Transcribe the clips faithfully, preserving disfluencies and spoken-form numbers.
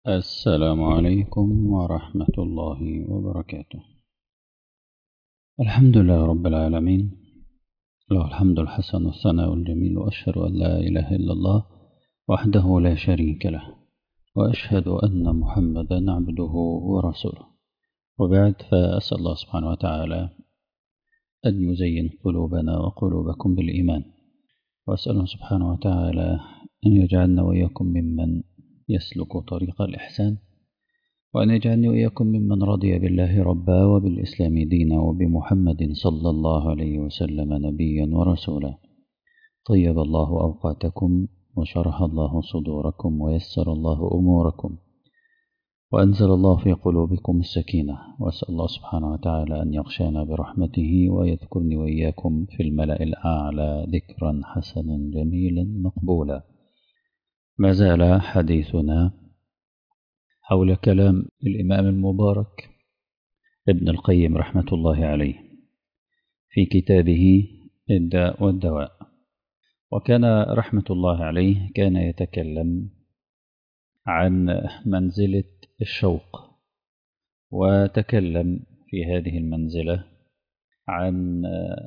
السلام عليكم ورحمة الله وبركاته. الحمد لله رب العالمين، له الحمد الحسن والثناء الجميل، وأشهد أن لا إله إلا الله وحده لا شريك له، وأشهد أن محمدا عبده ورسوله. وبعد، فأسأل الله سبحانه وتعالى أن يزين قلوبنا وقلوبكم بالإيمان، وأسأله سبحانه وتعالى أن يجعلنا وإياكم ممن يسلك طريق الإحسان، وأن يجعلني وإياكم ممن رضي بالله ربا وبالإسلام دينا وبمحمد صلى الله عليه وسلم نبيا ورسولا. طيب الله أوقاتكم، وشرح الله صدوركم، ويسر الله أموركم، وأنزل الله في قلوبكم السكينة. وأسأل الله سبحانه وتعالى أن يغشانا برحمته، ويذكرني وإياكم في الملأ الأعلى ذكرا حسنا جميلا مقبولا. ما زال حديثنا حول كلام الإمام المبارك ابن القيم رحمة الله عليه في كتابه الداء والدواء. وكان رحمة الله عليه كان يتكلم عن منزلة الشوق، وتكلم في هذه المنزلة عن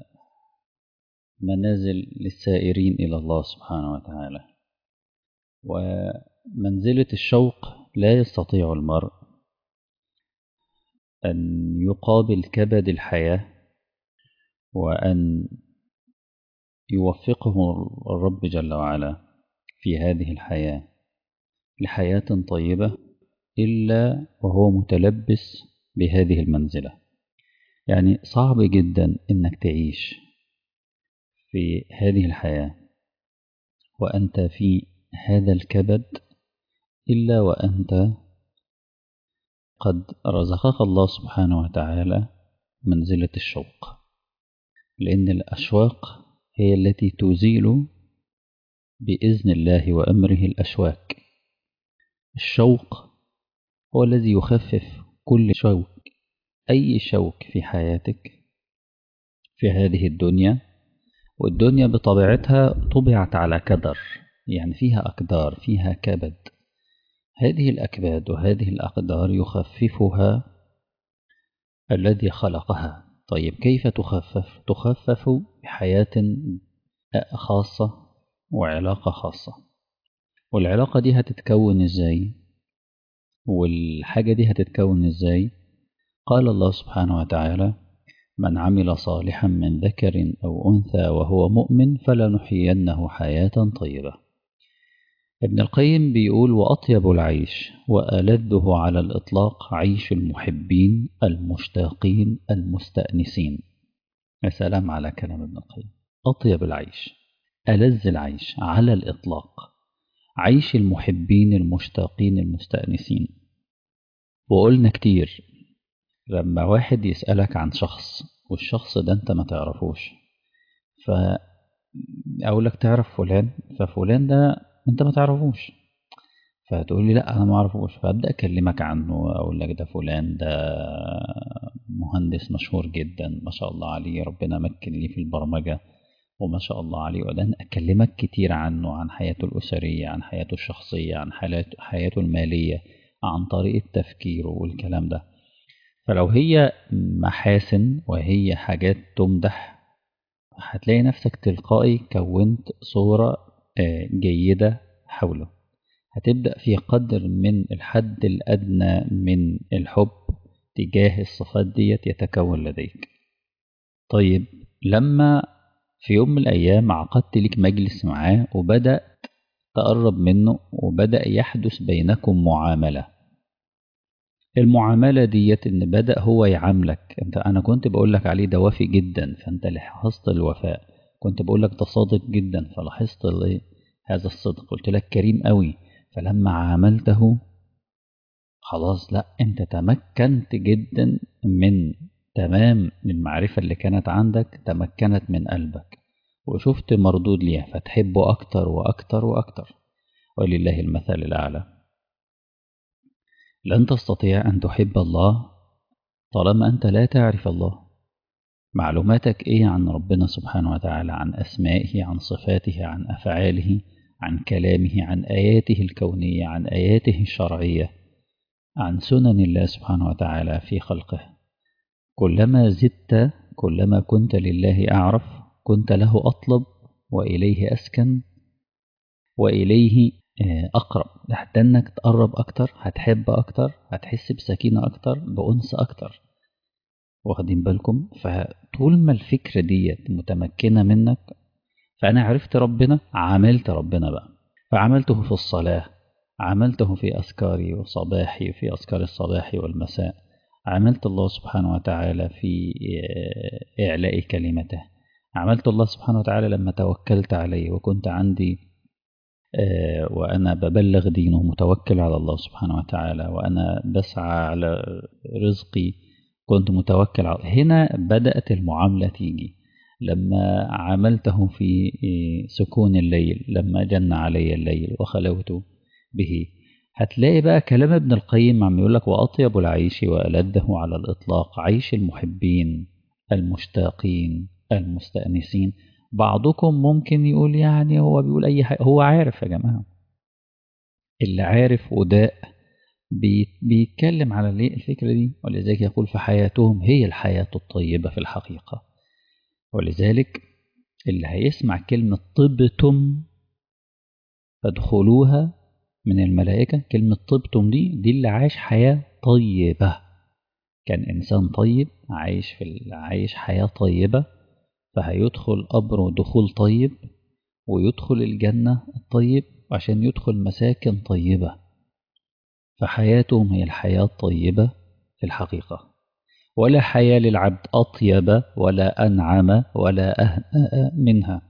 منازل للسائرين إلى الله سبحانه وتعالى. ومنزلة الشوق لا يستطيع المرء أن يقابل كبد الحياة، وأن يوفقه الرب جل وعلا في هذه الحياة لحياة طيبة إلا وهو متلبس بهذه المنزلة. يعني صعب جدا إنك تعيش في هذه الحياة وأنت في هذا الكبد إلا وأنت قد رزقك الله سبحانه وتعالى منزلة الشوق، لأن الأشواق هي التي تزيل بإذن الله وأمره الأشواك. الشوق هو الذي يخفف كل شوك، أي شوك في حياتك في هذه الدنيا. والدنيا بطبيعتها طبعت على كدر، يعني فيها أقدار، فيها كبد. هذه الأكباد وهذه الأقدار يخففها الذي خلقها. طيب كيف تخفف؟ تخفف بحياة خاصة وعلاقة خاصة. والعلاقة دي هتتكون إزاي؟ والحاجة دي هتتكون إزاي؟ قال الله سبحانه وتعالى: من عمل صالحا من ذكر أو أنثى وهو مؤمن فلنحيينه حياة طيبة. ابن القيم بيقول: وأطيب العيش وألذه على الإطلاق عيش المحبين المشتاقين المستأنسين. يا سلام على كلام ابن القيم. أطيب العيش، ألذ العيش على الإطلاق عيش المحبين المشتاقين المستأنسين. وقلنا كتير لما واحد يسألك عن شخص والشخص ده انت ما تعرفوش، فأقولك تعرف فلان، ففلان ده انت ما تعرفوش، فتقول لي لا انا ما اعرفوش، فابدا اكلمك عنه، اقول لك ده فلان ده مهندس مشهور جدا ما شاء الله عليه، ربنا مكن لي في البرمجه وما شاء الله عليه. وبعدين اكلمك كتير عنه، عن حياته الاسريه، عن حياته الشخصيه، عن حياته الماليه، عن طريقه تفكيره والكلام ده. فلو هي محاسن وهي حاجات تمدح، هتلاقي نفسك تلقائي كونت صورة جيدة حوله. هتبدأ في قدر من الحد الأدنى من الحب تجاه الصفات ديت يتكون لديك. طيب لما في يوم من الأيام عقدت لك مجلس معاه وبدأ تقرب منه وبدأ يحدث بينكم معاملة، المعاملة ديت إن بدأ هو يعاملك أنت. أنا كنت بقولك عليه ده وافي جدا، فأنت لاحظت الوفاء. كنت بقولك ده صادق جدا، فلاحظت هذا الصدق. قلت لك كريم قوي، فلما عاملته خلاص لا أنت تمكنت جدا من تمام المعرفة اللي كانت عندك، تمكنت من قلبك وشفت مردود ليها، فتحبه أكتر وأكتر وأكتر. ولله المثل الأعلى. لن تستطيع أن تحب الله طالما أنت لا تعرف الله. معلوماتك إيه عن ربنا سبحانه وتعالى؟ عن أسمائه، عن صفاته، عن أفعاله، عن كلامه، عن آياته الكونية، عن آياته الشرعية. عن سنن الله سبحانه وتعالى في خلقه. كلما زدت كلما كنت لله أعرف، كنت له أطلب وإليه أسكن وإليه أقرب. حتى أنك تقرب أكتر، هتحب أكتر، هتحس بسكينة أكتر، بأنس أكتر. واخدين بالكم؟ فطول ما الفكرة دي متمكنة منك، فأنا عرفت ربنا، عملت ربنا بقى. فعملته في الصلاة، عملته في أذكاري وصباحي، في أذكار الصباح والمساء، عملت الله سبحانه وتعالى في إعلاء كلمته، عملت الله سبحانه وتعالى لما توكلت عليه وكنت عندي وأنا ببلغ دينه، متوكل على الله سبحانه وتعالى، وأنا بسعى على رزقي كنت متوكل على. هنا بدأت المعاملة تيجي. لما عملته في سكون الليل، لما جن علي الليل وخلوت به، هتلاقي بقى كلام ابن القيم عم يقول لك: وأطيب العيش وألذه على الإطلاق عيش المحبين المشتاقين المستأنسين. بعضكم ممكن يقول يعني هو بيقول أي حاجة، هو عارف يا جماعة، اللي عارف وداء بيتكلم على الفكرة دي. ولذلك يقول: فحياتهم هي الحياة الطيبة في الحقيقة. ولذلك اللي هيسمع كلمة طبتم فادخلوها من الملائكة، كلمة طبتم دي دي اللي عايش حياة طيبة، كان إنسان طيب عايش في عايش حياة طيبة، فهيدخل قبره دخول طيب، ويدخل الجنة الطيب عشان يدخل مساكن طيبة. فحياتهم هي الحياة الطيبة في الحقيقة. ولا حياة للعبد أطيب ولا أنعم ولا أهنأ منها.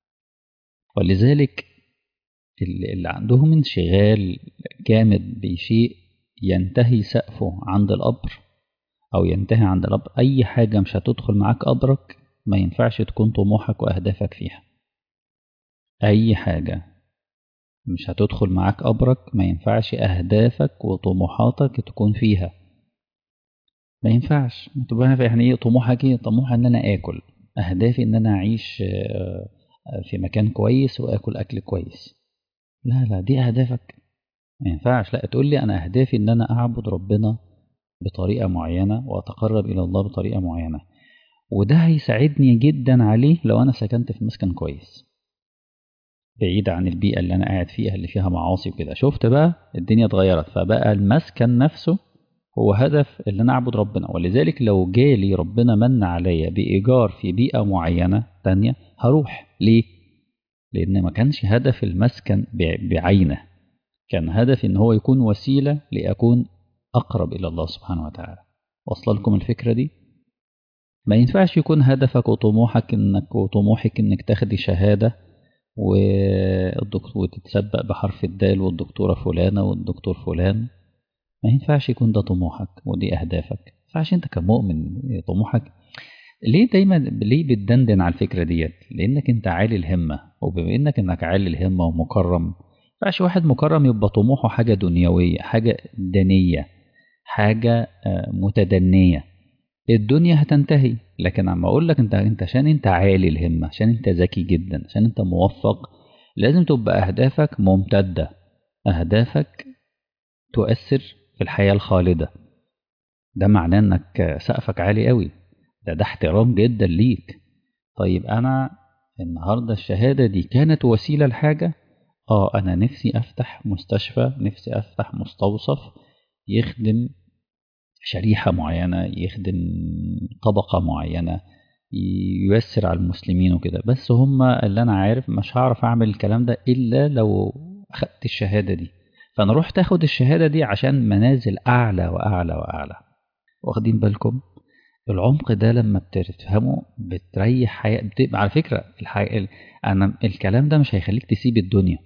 ولذلك اللي عندهم انشغال جامد بشيء ينتهي سقفه عند القبر، أو ينتهي عند القبر، أي حاجة مش هتدخل معاك قبرك ما ينفعش تكون طموحك وأهدافك فيها. أي حاجة مش هتدخل معاك قبرك ما ينفعش أهدافك وطموحاتك تكون فيها. ما ينفعش تبقى يعني إيه طموحك؟ إيه طموح؟ إن أنا آكل. أهدافي إن أنا أعيش في مكان كويس وآكل أكل كويس. لا لا، دي أهدافك ما ينفعش. لا، تقول لي أنا أهدافي إن أنا أعبد ربنا بطريقة معينة وأتقرب إلى الله بطريقة معينة، وده هيساعدني جدا عليه لو أنا سكنت في مسكن كويس بعيد عن البيئة اللي أنا قاعد فيها اللي فيها معاصي وكده. شفت بقى الدنيا اتغيرت، فبقى المسكن نفسه هو هدف اللي أنا أعبد ربنا. ولذلك لو جالي ربنا من عليا بإيجار في بيئة معينة تانية هروح. ليه؟ لأن ما كانش هدف المسكن بعينه، كان هدفي إن هو يكون وسيلة لأكون أقرب إلى الله سبحانه وتعالى. وصل لكم الفكرة دي؟ ما ينفعش يكون هدفك وطموحك إنك وطموحك إنك تاخدي شهادة والدكتور وتتسبق بحرف الدال والدكتورة فلانة والدكتور فلان. ما ينفعش يكون ده طموحك ودي أهدافك. ما ينفعش أنت كمؤمن طموحك. ليه دايما ليه بتدندن على الفكرة ديت؟ لأنك أنت عالي الهمة، وبما إنك إنك عالي الهمة ومكرم، ما ينفعش واحد مكرم يبقى طموحه حاجة دنيوية، حاجة دنية، حاجة متدنية. الدنيا هتنتهي. لكن عم اقول لك انت انت عشان انت عالي الهمه، عشان انت ذكي جدا، عشان انت موفق، لازم تبقى اهدافك ممتده، اهدافك تؤثر في الحياه الخالده. ده معناه انك سقفك عالي قوي، ده ده احترام جدا ليك. طيب انا النهارده الشهاده دي كانت وسيله لحاجه. اه انا نفسي افتح مستشفى، نفسي افتح مستوصف يخدم شريحة معينة، يخدم طبقة معينة، ييسر على المسلمين وكده. بس هم اللي أنا عارف مش هعرف أعمل الكلام ده إلا لو أخدت الشهادة دي. فأنا رحت أخد الشهادة دي عشان منازل أعلى وأعلى وأعلى. واخدين بالكم؟ العمق ده لما بتفهمه بتريح حياة. بتبقى على فكرة الحي... أنا الكلام ده مش هيخليك تسيب الدنيا،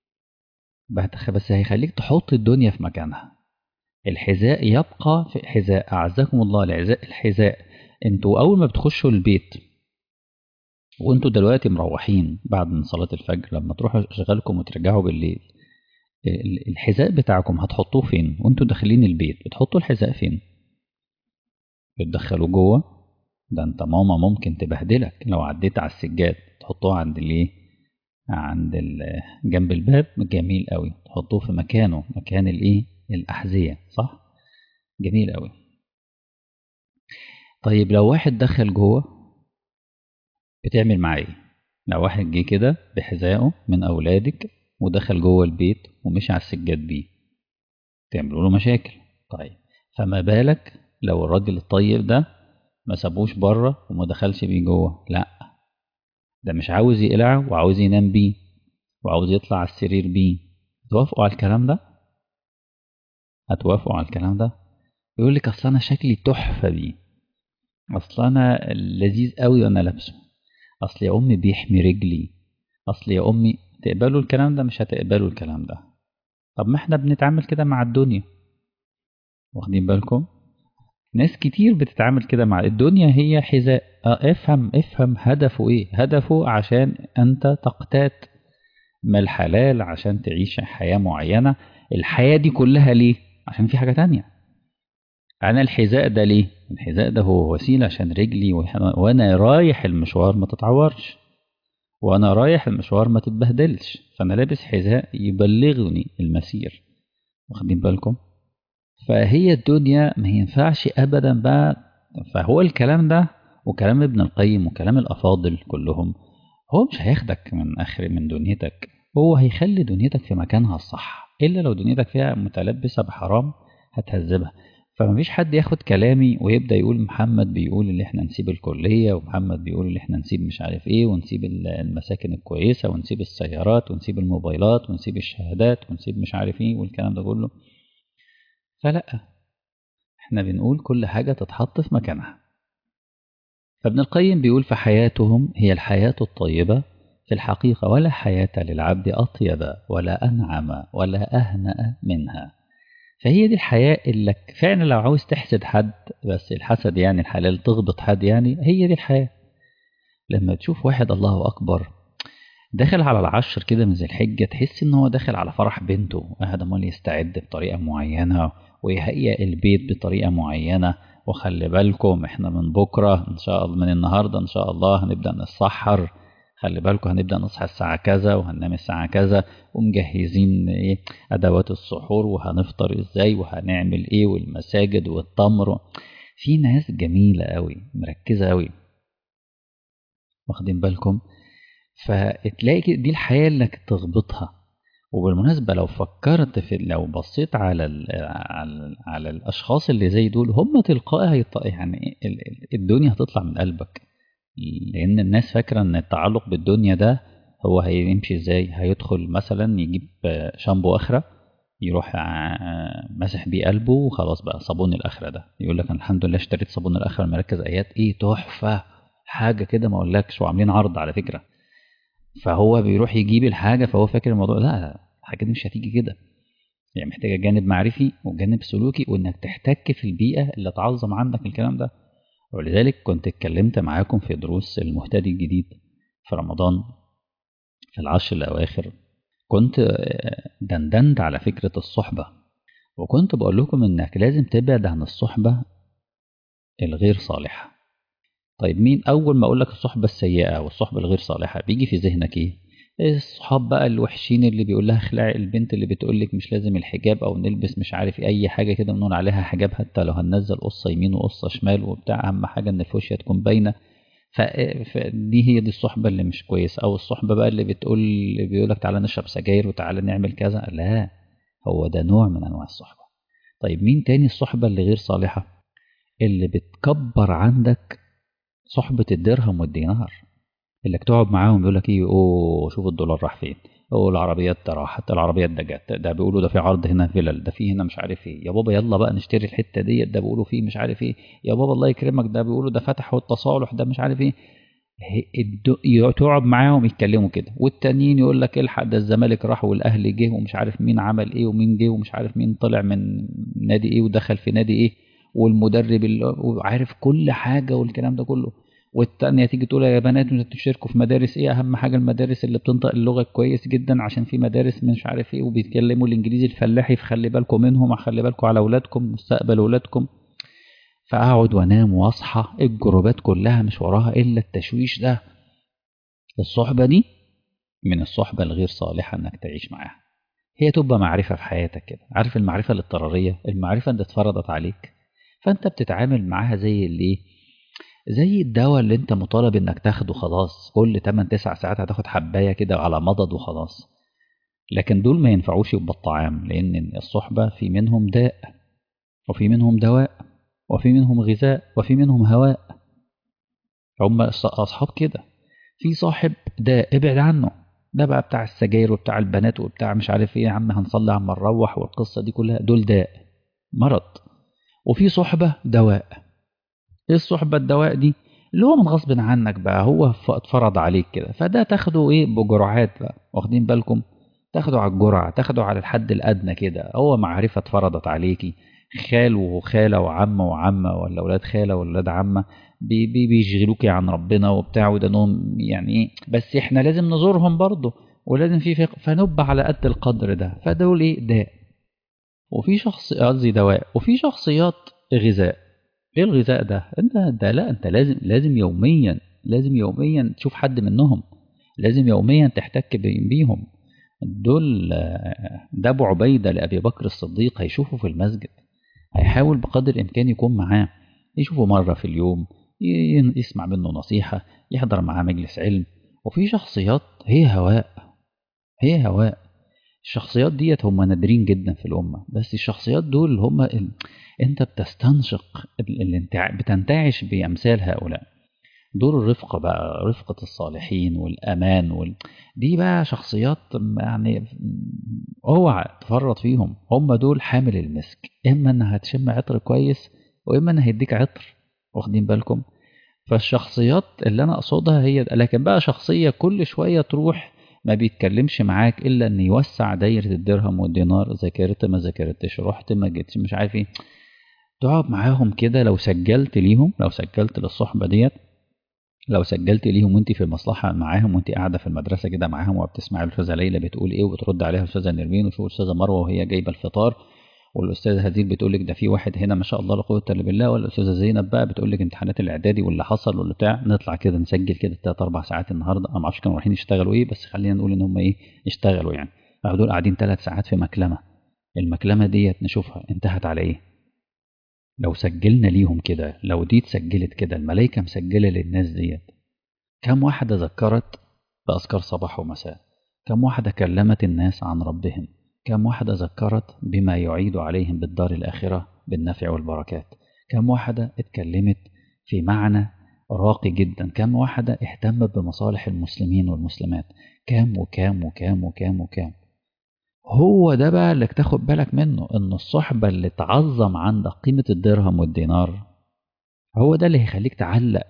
بس هيخليك تحط الدنيا في مكانها. الحذاء يبقى في حذاء، أعزكم الله. الحذاء الحذاء انتوا أول ما بتخشوا البيت وانتوا دلوقتي مروحين بعد من صلاة الفجر، لما تروحوا شغالكم وترجعوا بالليل، الحذاء بتاعكم هتحطوه فين؟ وانتوا داخلين البيت بتحطوا الحذاء فين؟ بتدخلوا جوه؟ ده انت ماما ممكن تبهدلك لو عديت على السجاد. تحطوه عند الايه؟ عند جنب الباب. جميل قوي. تحطوه في مكانه، مكان الايه؟ الأحذية، صح؟ جميل قوي. طيب لو واحد دخل جوه بتعمل معاه ايه؟ لو واحد جه كده بحذائه من اولادك ودخل جوه البيت ومشي على السجاد بيه، تعملوا له مشاكل. طيب فما بالك لو الراجل الطيب ده ما سابوش بره وما دخلش بيه جوه؟ لا، ده مش عاوز يقلعه وعاوز ينام بيه وعاوز يطلع على السرير بيه. توافقوا على الكلام ده؟ هتوافقوا على الكلام ده؟ يقول لك اصل انا شكلي تحفه بيه، اصل انا لذيذ قوي وانا لابسه، اصل يا امي بيحمي رجلي، اصل يا امي. تقبلوا الكلام ده؟ مش هتقبلوا الكلام ده. طب ما احنا بنتعامل كده مع الدنيا، واخدين بالكم؟ ناس كتير بتتعامل كده مع الدنيا، هي حذاء. اه افهم افهم هدفه ايه؟ هدفه عشان انت تقتات ما الحلال، عشان تعيش حياة معينة. الحياة دي كلها ليه؟ عشان في حاجة تانية. أنا الحذاء ده ليه؟ الحذاء ده هو وسيلة عشان رجلي وح- وأنا رايح المشوار ما تتعورش، وأنا رايح المشوار ما تتبهدلش. فأنا لابس حذاء يبلغني المسير، واخدين بالكم؟ فهي الدنيا ما ينفعش أبدا بقى. فهو الكلام ده وكلام ابن القيم وكلام الأفاضل كلهم، هو مش هياخدك من آخر من دنيتك، هو هيخلي دنيتك في مكانها الصح. إلا لو دنيتك فيها متلبسة بحرام هتهذبها. فمفيش حد ياخد كلامي ويبدأ يقول محمد بيقول اللي احنا نسيب الكلية، ومحمد بيقول اللي احنا نسيب مش عارف ايه، ونسيب المساكن الكويسة، ونسيب السيارات، ونسيب الموبايلات، ونسيب الشهادات، ونسيب مش عارف ايه والكلام ده كله. فلا، احنا بنقول كل حاجة تتحط في مكانها. فابن القيم بيقول فحياتهم هي الحياة الطيبة في الحقيقة، ولا حياة للعبد أطيب ولا أنعم ولا أهنأ منها. فهي دي الحياة اللي فعلا لو عاوز تحسد حد، بس الحسد يعني الحلال تغبط حد، يعني هي دي الحياة. لما تشوف واحد الله أكبر داخل على العشر كده من ذي الحجة، تحس إن هو داخل على فرح بنته، قاعد عمال يستعد بطريقة معينة ويهيئ البيت بطريقة معينة. وخلي بالكم إحنا من بكرة إن شاء الله، من النهاردة إن شاء الله هنبدأ نتسحر. خلي بالكم هنبدأ نصحى الساعة كذا وهننام الساعة كذا، ومجهزين إيه أدوات السحور، وهنفطر إزاي، وهنعمل إيه، والمساجد والتمر. في ناس جميلة أوي مركزة أوي، واخدين بالكم؟ فتلاقي كده دي الحياة اللي تغبطها. وبالمناسبة لو فكرت في، لو بصيت على ال على, ال على الأشخاص اللي زي دول، هم تلقائي هيط- يعني ال- ال- الدنيا هتطلع من قلبك. لأن الناس فاكرة إن التعلق بالدنيا ده هو هيمشي إزاي. هيدخل مثلا يجيب آه، شامبو آخرة، يروح آه، مسح بيه قلبه وخلاص بقى صابون الآخرة ده. يقول لك أنا الحمد لله اشتريت صابون الآخرة مركز آيات، إيه تحفة، حاجة كده ما أقولكش، وعاملين عرض على فكرة. فهو بيروح يجيب الحاجة، فهو فاكر الموضوع لا، الحاجة دي مش هتيجي كده. يعني محتاجة جانب معرفي وجانب سلوكي، وإنك تحتك في البيئة اللي تعظم عندك الكلام ده. ولذلك كنت اتكلمت معاكم في دروس المهتدي الجديد في رمضان في العشر الأواخر. كنت آه، دندنت على فكرة الصحبة، وكنت بقول لكم إنك لازم تبعد عن الصحبة الغير صالحة. طيب مين أول ما أقول لك الصحبة السيئة والصحبة الغير صالحة بيجي في ذهنك إيه؟ الصحاب بقى الوحشين اللي بيقول لها اخلعي، البنت اللي بتقول لك مش لازم الحجاب او نلبس مش عارف إيه، اي حاجه كده بنقول عليها حجاب، حتى لو هننزل قصه يمين وقصه شمال وبتاع، اهم حاجه ان الفوشيا تكون باينه. ف- فدي هي دي الصحبه اللي مش كويسه. او الصحبه بقى اللي بتقول، اللي بيقول لك تعالى نشرب سجاير وتعالى نعمل كذا، لا، هو ده نوع من انواع الصحبه. طيب مين تاني الصحبه اللي غير صالحه؟ اللي بتكبر عندك صحبه الدرهم والدينار، اللي تقعد معاهم بيقول لك ايه، اوه شوف الدولار راح فين، اوه العربيات ده راحت، العربيات ده جت، ده بيقولوا ده في عرض هنا فيلل، ده في هنا مش عارف ايه، يا بابا يلا بقى نشتري الحته ديت، ده بيقولوا فيه مش عارف ايه، يا بابا الله يكرمك ده بيقولوا ده فتحوا التصالح ده مش عارف ايه. هي- الد- ي- تقعد معاهم يتكلموا كده، والتانيين يقول لك الحق ده الزمالك راح والاهلي جه ومش عارف مين عمل ايه ومين جه ومش عارف مين طلع من نادي ايه ودخل في نادي ايه، والمدرب اللي وعارف كل حاجه والكلام ده كله. والتانية تيجي تقول يا بنات انتوا بتشتركوا في مدارس ايه، اهم حاجه المدارس اللي بتنطق اللغه كويس جدا، عشان في مدارس مش عارف ايه وبيتكلموا الانجليزي الفلاحي، فخلي بالكم منهم، خلي بالكم على اولادكم مستقبل اولادكم. فاقعد وانام واصحى الجروبات كلها مش وراها الا التشويش ده. الصحبة دي من الصحبة الغير صالحة انك تعيش معاها. هي تبقى معرفة في حياتك كده، عارف المعرفة الاضطرارية، المعرفة اللي اتفرضت عليك، فانت بتتعامل معاها زي اللي زي الدواء اللي انت مطالب انك تاخده خلاص، كل تمن تسع ساعات هتاخد حباية كده على مضض وخلاص. لكن دول ما ينفعوش يبقى الطعام، لان الصحبة في منهم داء وفي منهم دواء وفي منهم غذاء وفي منهم هواء. هم اصحاب كده. في صاحب داء ابعد عنه، ده بقى بتاع السجاير وبتاع البنات وبتاع مش عارف ايه، يا عم هنصلي عم نروح والقصة دي كلها، دول داء مرض. وفي صحبة دواء. ايه الصحبة الدواء دي؟ اللي هو من غصب عنك بقى، هو ف- اتفرض عليك كده، فده تاخده ايه بجرعات بقى، واخدين بالكم؟ تاخده على الجرعة، تاخده على الحد الأدنى كده، هو معرفة اتفرضت عليكي. خال وخالة وعمة وعمة، ولا أولاد خالة ولا أولاد عمة، بي بي بيشغلوكي عن ربنا وبتاع، وده نوم يعني ايه، بس احنا لازم نزورهم برضه، ولازم في فقه، فنبقى على قد القدر ده، فدول ايه داء. وفي شخص قصدي دواء، وفي شخصيات غذاء. ايه الغذاء ده؟ انت انت لا انت لازم لازم يوميا، لازم يوميا تشوف حد منهم، لازم يوميا تحتك بي- بيهم. دول آه، ده ابو عبيده لابي بكر الصديق، هيشوفه في المسجد، هيحاول بقدر الامكان يكون معاه، يشوفه مره في اليوم، ي- يسمع منه نصيحه، يحضر معاه مجلس علم. وفي شخصيات هي هواء، هي هواء. الشخصيات ديت هم نادرين جدا في الأمة، بس الشخصيات دول هم ال... انت بتستنشق ال- الانتع... بتنتعش بأمثال هؤلاء. دور الرفقة بقى، رفقة الصالحين والأمان وال... دي بقى شخصيات يعني اوعى تفرط فيهم، هم دول حامل المسك، اما انها هتشم عطر كويس، واما انها هيديك عطر، واخدين بالكم؟ فالشخصيات اللي انا اقصدها هي، لكن بقى شخصية كل شوية تروح ما بيتكلمش معاك الا ان يوسع دايرة الدرهم والدينار، ذاكرت ما ذاكرتش، رحت ما جيتش مش عارف ايه، تقعد معاهم كده. لو سجلت ليهم، لو سجلت للصحبة ديت، لو سجلت ليهم وانت في المصلحة معاهم، وانت قاعدة في المدرسة كده معاهم وبتسمع الأستاذة ليلى بتقول ايه وبترد عليها الأستاذة نرمين، وشوف الأستاذة مروة وهي جايبة الفطار، والأستاذة هديل بتقول لك ده في واحد هنا ما شاء الله لا قوة إلا بالله، والأستاذة زينب بقى بتقول لك امتحانات الإعدادي واللي حصل واللي بتاع، نطلع كده نسجل كده ثلاث أربع ساعات النهاردة، أنا ما اعرفش كانوا رايحين يشتغلوا ايه، بس خلينا نقول إن هم ايه، يشتغلوا يعني. راحوا دول قاعدين ثلاث ساعات في مكلمة، المكلمة ديت نشوفها انتهت على ايه. لو سجلنا ليهم كده، لو دي اتسجلت كده، الملائكة مسجلة للناس ديت، كم واحدة ذكرت بأذكار صباح ومساء، كم واحدة كلمت الناس عن ربهم، كم واحدة ذكرت بما يعيد عليهم بالدار الآخرة بالنفع والبركات، كم واحدة اتكلمت في معنى راقي جدا، كم واحدة اهتمت بمصالح المسلمين والمسلمات، كام وكام وكام وكام وكام. هو ده بقى اللي تاخد بالك منه، ان الصحبة اللي تعظم عندك قيمة الدرهم والدينار، هو ده اللي هيخليك تعلق.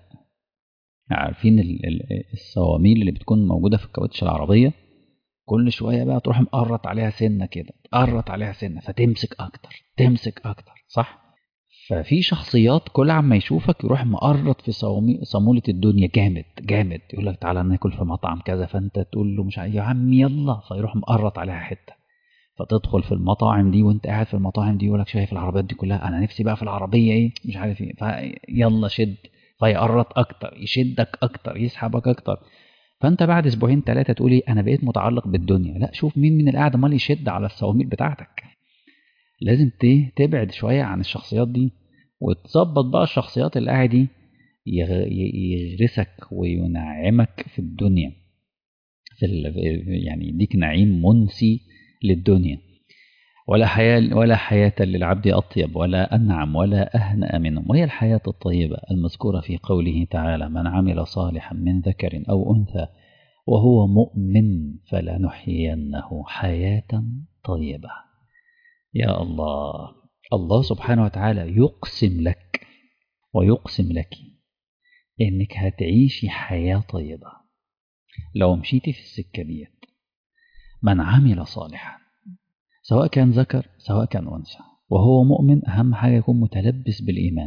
عارفين ال- ال- الصواميل اللي بتكون موجودة في الكاوتش العربية، كل شوية بقى تروح مقرط عليها سنة كده، تقرط عليها سنة فتمسك أكتر، تمسك أكتر، صح؟ ففي شخصيات كل عما يشوفك يروح مقرط في صوامي- صامولة الدنيا جامد جامد، يقول لك تعالى ناكل في مطعم كذا، فأنت تقول له مش عارف يا عم يلا، فيروح مقرط عليها حتة، فتدخل في المطاعم دي، وانت قاعد في المطاعم دي يقول لك شايف العربيات دي كلها، انا نفسي بقى في العربيه ايه مش عارف ايه، فيلا شد، فيقرط اكتر، يشدك اكتر، يسحبك اكتر. فانت بعد اسبوعين ثلاثه تقول ايه، انا بقيت متعلق بالدنيا. لا، شوف مين من القعده مال يشد على الصواميل بتاعتك. لازم ت- تبعد شويه عن الشخصيات دي، وتظبط بقى الشخصيات اللي قاعد دي، يغ- ي- يغرسك وينعمك في الدنيا، في ال... يعني يديك نعيم منسي للدنيا. ولا حياة ولا حياة للعبد أطيب ولا أنعم ولا أهنأ منهم، وهي الحياة الطيبة المذكورة في قوله تعالى: من عمل صالحا من ذكر أو أنثى وهو مؤمن فلنحيينه حياة طيبة. يا الله، الله سبحانه وتعالى يقسم لك ويقسم لك إنك هتعيشي حياة طيبة لو مشيتي في السكة دي. من عمل صالحا، سواء كان ذكر سواء كان أنثى، وهو مؤمن، أهم حاجة يكون متلبس بالإيمان،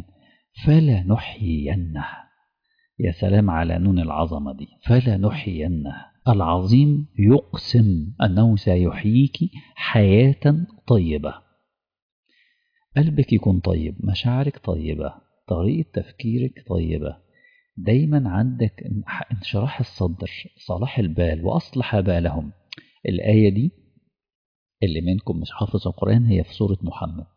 فلنحيينه. يا سلام على نون العظمة دي، فلنحيينه. العظيم يقسم أنه سيحييك حياة طيبة، قلبك يكون طيب، مشاعرك طيبة، طريقة تفكيرك طيبة، دايما عندك انشراح الصدر، صلاح البال، وأصلح بالهم. الآية دي اللي منكم مش حافظ القرآن هي في سورة محمد.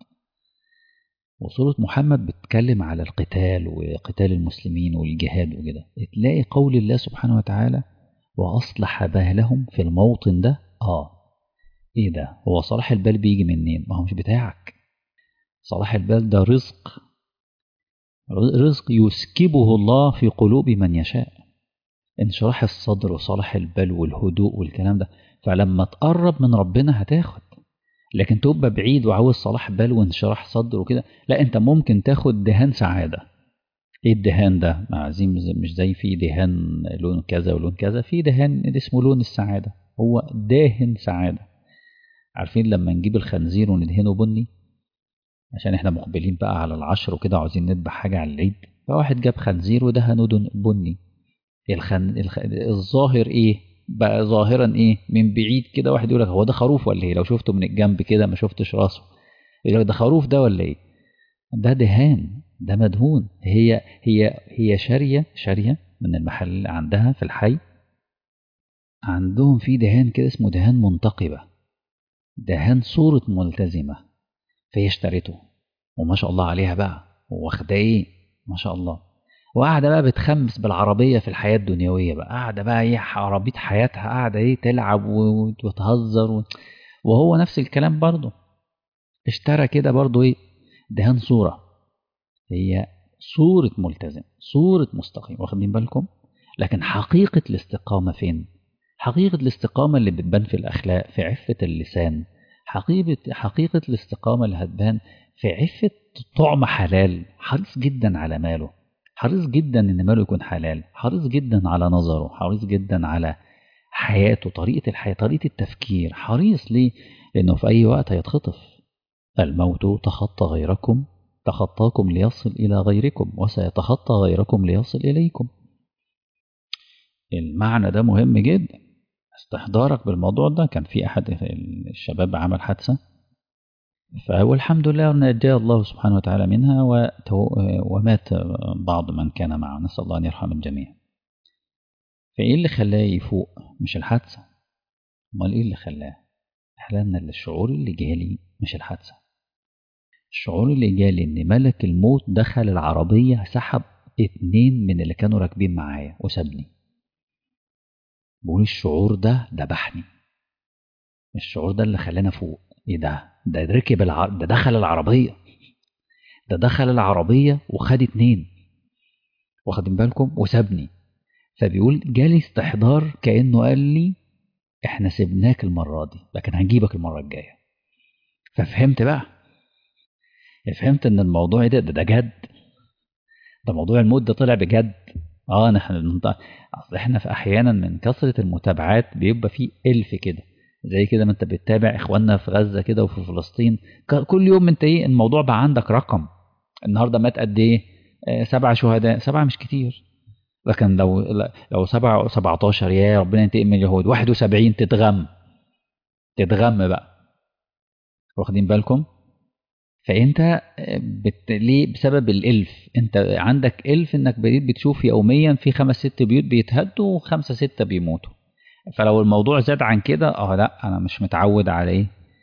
وسورة محمد بتتكلم على القتال وقتال المسلمين والجهاد وكده. تلاقي قول الله سبحانه وتعالى وأصلح بالهم في الموطن ده. آه إيه ده؟ هو صلاح البال بيجي منين؟ ما هو مش بتاعك. صلاح البال ده رزق، رزق يسكبه الله في قلوب من يشاء. انشراح الصدر وصلاح البال والهدوء والكلام ده. فلما تقرب من ربنا هتاخد. لكن تبقى بعيد وعاوز صلاح بال وانشراح صدر وكده، لا، انت ممكن تاخد دهان سعادة. ايه الدهان ده؟ عايزين مش زي في دهان لون كذا ولون كذا، في دهان اسمه لون السعادة، هو داهن سعادة. عارفين لما نجيب الخنزير وندهنه بني عشان احنا مقبلين بقى على العشر وكده عاوزين نذبح حاجة على العيد، فواحد جاب خنزير ودهنه بني. الخن... الخ... الظاهر ايه بقى؟ ظاهرا ايه؟ من بعيد كده واحد يقول لك هو ده خروف ولا ايه؟ لو شفته من الجنب كده ما شفتش راسه يقول لك ده خروف ده ولا ايه؟ ده دهان، ده مدهون. هي هي هي شاريه شاريه من المحل اللي عندها في الحي، عندهم في دهان كده اسمه دهان منتقبه، دهان صوره ملتزمه. فهي اشتريته وما شاء الله عليها بقى، واخده ايه ما شاء الله، وقاعدة بقى بتخمس بالعربية في الحياة الدنيوية بقى، قاعدة بقى ايه عربية حياتها، قاعدة ايه تلعب وتهزر و... وهو نفس الكلام برضه اشترى كده برضه ايه دهان صورة. هي صورة ملتزم، صورة مستقيم، واخدين بالكم؟ لكن حقيقة الاستقامة فين؟ حقيقة الاستقامة اللي بتبان في الأخلاق، في عفة اللسان. حقيقة حقيقة الاستقامة اللي هتبان في عفة طعم حلال، حريص جدا على ماله، حريص جدا ان ماله يكون حلال، حريص جدا على نظره، حريص جدا على حياته، طريقة الحياة، طريقة التفكير. حريص ليه؟ لأنه في أي وقت هيتخطف. الموت تخطى غيركم، تخطاكم ليصل إلى غيركم، وسيتخطى غيركم ليصل إليكم. المعنى ده مهم جدا، استحضارك بالموضوع ده. كان في أحد الشباب عمل حادثة، والحمد لله نجاه الله سبحانه وتعالى منها، ومات بعض من كان معه، نسأل الله أن يرحم الجميع. فإيه اللي خلاه يفوق؟ مش الحادثة. امال إيه اللي خلاه؟ إحلالنا للشعور اللي جالي مش الحادثة. الشعور اللي جالي إن ملك الموت دخل العربية، سحب اتنين من اللي كانوا راكبين معايا وسابني. بقول الشعور ده دبحني، الشعور ده اللي خلاني فوق. ايه ده؟ ده ركب الع... ده دخل العربية، ده دخل العربية وخد اتنين، واخدين بالكم؟ وسابني. فبيقول جالي استحضار كأنه قال لي احنا سيبناك المرة دي لكن هنجيبك المرة الجاية. ففهمت بقى، فهمت ان الموضوع ده ده, ده جد، ده موضوع الموت ده طلع بجد. اه نحن اصل احنا في احيانا من كثرة المتابعات بيبقى فيه الف كده، زي كده ما انت بتتابع اخواننا في غزة كده وفي فلسطين، كل يوم انت ايه الموضوع بقى عندك رقم. النهارده مات قد ايه؟ آه سبعة شهداء، سبعة مش كتير، لكن لو لو سبعة سبعتاشر يا ربنا ينتقم من اليهود، واحد وسبعين تتغم، تتغم بقى، واخدين بالكم؟ فانت بت... ليه؟ بسبب الالف. انت عندك الف انك بديت بتشوف يوميا في خمس ست بيوت بيتهدوا وخمسه سته بيموتوا. فلو الموضوع زاد عن كده اه لا انا مش متعود عليه.